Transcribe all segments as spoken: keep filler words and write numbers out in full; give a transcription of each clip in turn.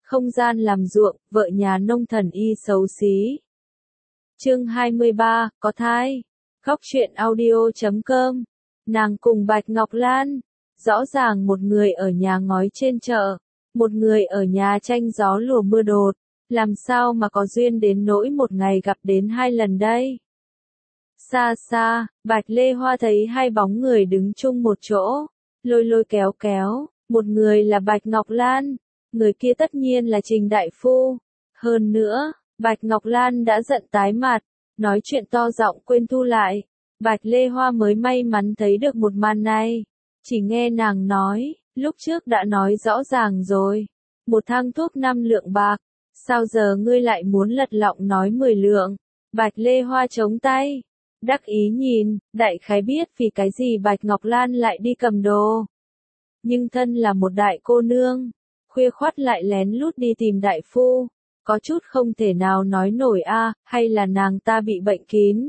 Không gian làm ruộng, vợ nhà nông thần y xấu xí. Chương hai mươi ba, có thai. Góc truyện audio chấm com. Nàng cùng Bạch Ngọc Lan. Rõ ràng một người ở nhà ngói trên chợ, một người ở nhà tranh gió lùa mưa đột. Làm sao mà có duyên đến nỗi một ngày gặp đến hai lần đây? Xa xa, Bạch Lê Hoa thấy hai bóng người đứng chung một chỗ, lôi lôi kéo kéo, một người là Bạch Ngọc Lan, người kia tất nhiên là Trình Đại Phu. Hơn nữa, Bạch Ngọc Lan đã giận tái mặt, nói chuyện to giọng quên thu lại. Bạch Lê Hoa mới may mắn thấy được một màn này, chỉ nghe nàng nói, lúc trước đã nói rõ ràng rồi, một thang thuốc năm lượng bạc, sao giờ ngươi lại muốn lật lọng nói mười lượng? Bạch Lê Hoa chống tay, đắc ý nhìn, đại khái biết vì cái gì Bạch Ngọc Lan lại đi cầm đồ. Nhưng thân là một đại cô nương, khuya khoắt lại lén lút đi tìm đại phu, có chút không thể nào nói nổi a, hay là nàng ta bị bệnh kín.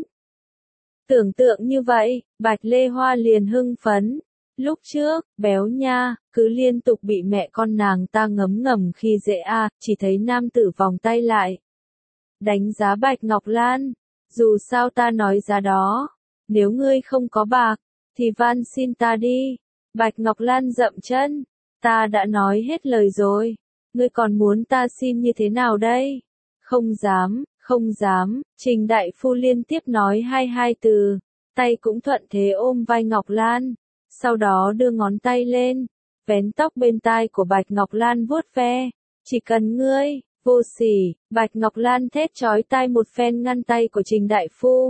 Tưởng tượng như vậy, Bạch Lê Hoa liền hưng phấn. Lúc trước, béo nha, cứ liên tục bị mẹ con nàng ta ngấm ngầm khi dễ a, chỉ thấy nam tử vòng tay lại. Đánh giá Bạch Ngọc Lan, dù sao ta nói giá đó, nếu ngươi không có bạc, thì van xin ta đi. Bạch Ngọc Lan dậm chân, ta đã nói hết lời rồi, ngươi còn muốn ta xin như thế nào đây? Không dám, không dám, Trình Đại Phu liên tiếp nói hai hai từ, tay cũng thuận thế ôm vai Ngọc Lan, sau đó đưa ngón tay lên, vén tóc bên tai của Bạch Ngọc Lan vuốt ve, chỉ cần ngươi, vô sỉ. Bạch Ngọc Lan thét chói tai một phen ngăn tay của Trình Đại Phu.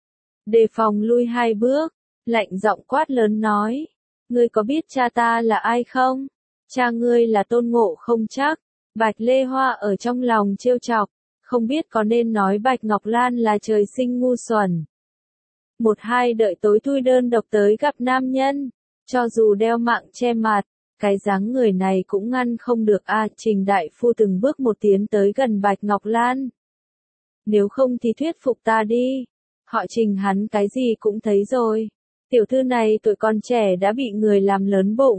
Đề phòng lui hai bước, lạnh giọng quát lớn nói, ngươi có biết cha ta là ai không? Cha ngươi là Tôn Ngộ Không chắc. Bạch Lê Hoa ở trong lòng trêu chọc, không biết có nên nói Bạch Ngọc Lan là trời sinh ngu xuẩn. Một hai đợi tối thui đơn độc tới gặp nam nhân, cho dù đeo mạng che mặt, cái dáng người này cũng ngăn không được a. À, Trình Đại Phu từng bước một tiến tới gần Bạch Ngọc Lan. Nếu không thì thuyết phục ta đi, họ Trình hắn cái gì cũng thấy rồi. Tiểu thư này tuổi còn trẻ đã bị người làm lớn bụng.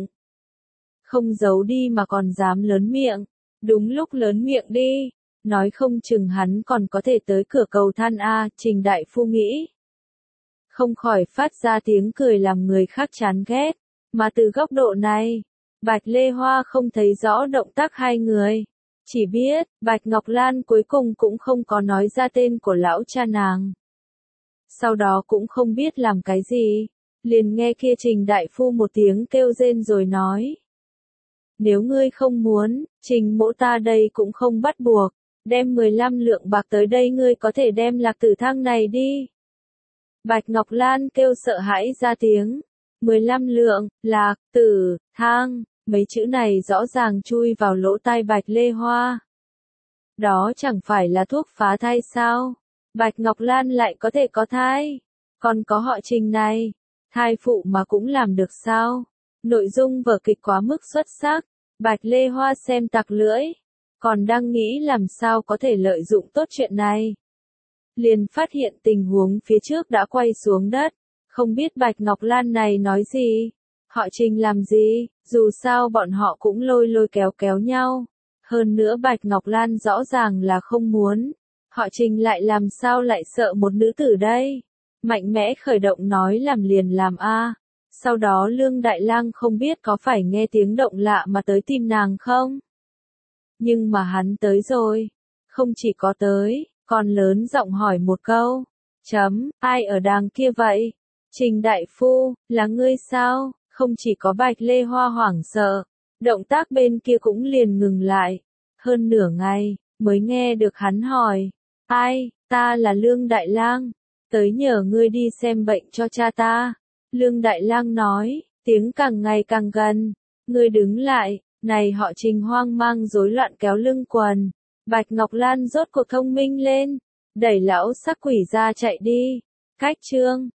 Không giấu đi mà còn dám lớn miệng, đúng lúc lớn miệng đi, nói không chừng hắn còn có thể tới cửa cầu than a. À, Trình Đại Phu nghĩ. Không khỏi phát ra tiếng cười làm người khác chán ghét, mà từ góc độ này, Bạch Lê Hoa không thấy rõ động tác hai người, chỉ biết, Bạch Ngọc Lan cuối cùng cũng không có nói ra tên của lão cha nàng. Sau đó cũng không biết làm cái gì, liền nghe kia Trình Đại Phu một tiếng kêu rên rồi nói. Nếu ngươi không muốn, Trình mỗ ta đây cũng không bắt buộc, đem mười lăm lượng bạc tới đây ngươi có thể đem lạc tử thang này đi. Bạch Ngọc Lan kêu sợ hãi ra tiếng. mười lăm lượng, lạc, tử, thang, mấy chữ này rõ ràng chui vào lỗ tai Bạch Lê Hoa. Đó chẳng phải là thuốc phá thai sao? Bạch Ngọc Lan lại có thể có thai. Còn có họ Trình này, thai phụ mà cũng làm được sao? Nội dung vở kịch quá mức xuất sắc. Bạch Lê Hoa xem tặc lưỡi, còn đang nghĩ làm sao có thể lợi dụng tốt chuyện này. Liền phát hiện tình huống phía trước đã quay xuống đất, không biết Bạch Ngọc Lan này nói gì, họ Trình làm gì, dù sao bọn họ cũng lôi lôi kéo kéo nhau. Hơn nữa Bạch Ngọc Lan rõ ràng là không muốn, họ Trình lại làm sao lại sợ một nữ tử đây. Mạnh mẽ khởi động nói làm liền làm a. Sau đó Lương Đại Lang không biết có phải nghe tiếng động lạ mà tới tìm nàng không? Nhưng mà hắn tới rồi, không chỉ có tới, còn lớn giọng hỏi một câu, chấm, ai ở đàng kia vậy? Trình Đại Phu, là ngươi sao? Không chỉ có Bạch Lê Hoa hoảng sợ, động tác bên kia cũng liền ngừng lại. Hơn nửa ngày, mới nghe được hắn hỏi, ai, ta là Lương Đại Lang, tới nhờ ngươi đi xem bệnh cho cha ta. Lương Đại Lang nói, tiếng càng ngày càng gần, ngươi đứng lại, này họ Trình hoang mang rối loạn kéo lưng quần. Bạch Ngọc Lan rốt cuộc thông minh lên, đẩy lão sắc quỷ ra chạy đi. Cách chương